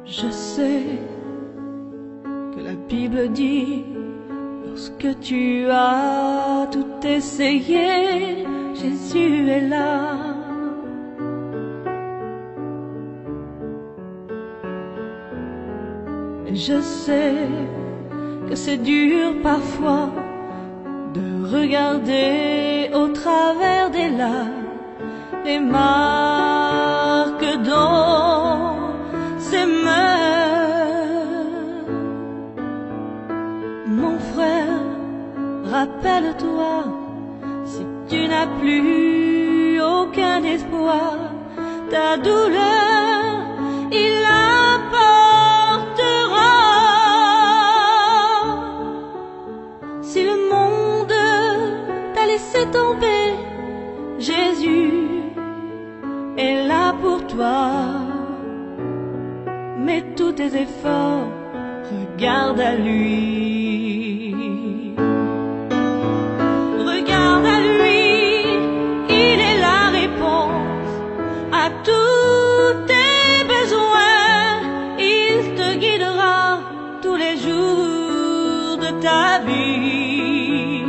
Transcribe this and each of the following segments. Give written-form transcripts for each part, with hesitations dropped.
Je sais que la Bible dit, lorsque tu as tout essayé, Jésus est là. Et je sais que c'est dur parfois de regarder au travers des larmes les marques dans ses mains. Mon frère, rappelle-toi, si tu n'as plus aucun espoir, ta douleur, il la portera. Si le monde t'a laissé tomber, Jésus est là pour toi. Mets tous tes efforts, regarde à lui. Regarde à lui, il est la réponse à tous tes besoins. Il te guidera tous les jours de ta vie.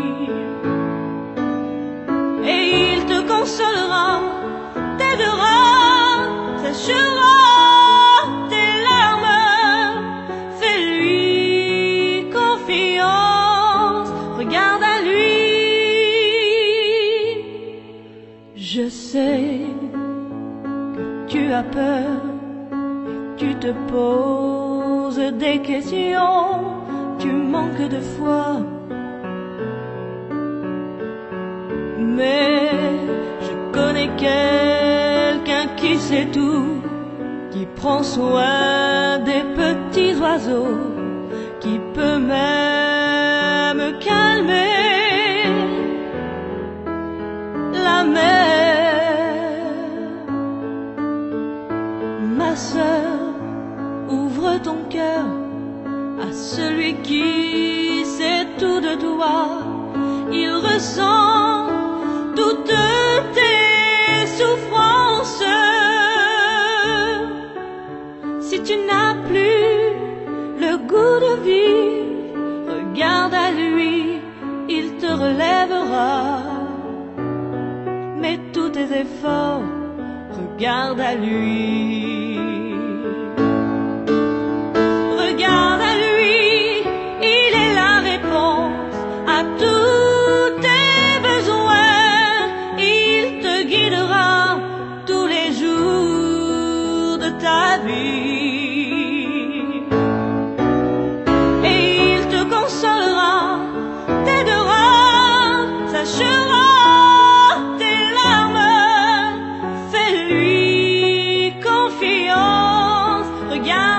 Et il te consolera, t'aidera, séchera tes larmes. Fais-lui confiance, regarde à lui. Je sais que tu as peur et tu te poses des questions, tu manques de foi. Mais je connais quelqu'un qui sait tout, qui prend soin des petits oiseaux, qui peut même calmer la mer. Ma sœur, ouvre ton cœur à celui qui sait tout de toi. Il ressent toutes tes souffrances. Si tu n'as plus le goût de vivre, regarde à lui, il te relèvera. Mets tous tes efforts, regarde à lui. Regarde à lui, il est la réponse à tous tes besoins. Il te guidera tous les jours de ta vie. Et il te consolera, t'aidera, séchera tes larmes. Fais-lui confiance, regarde.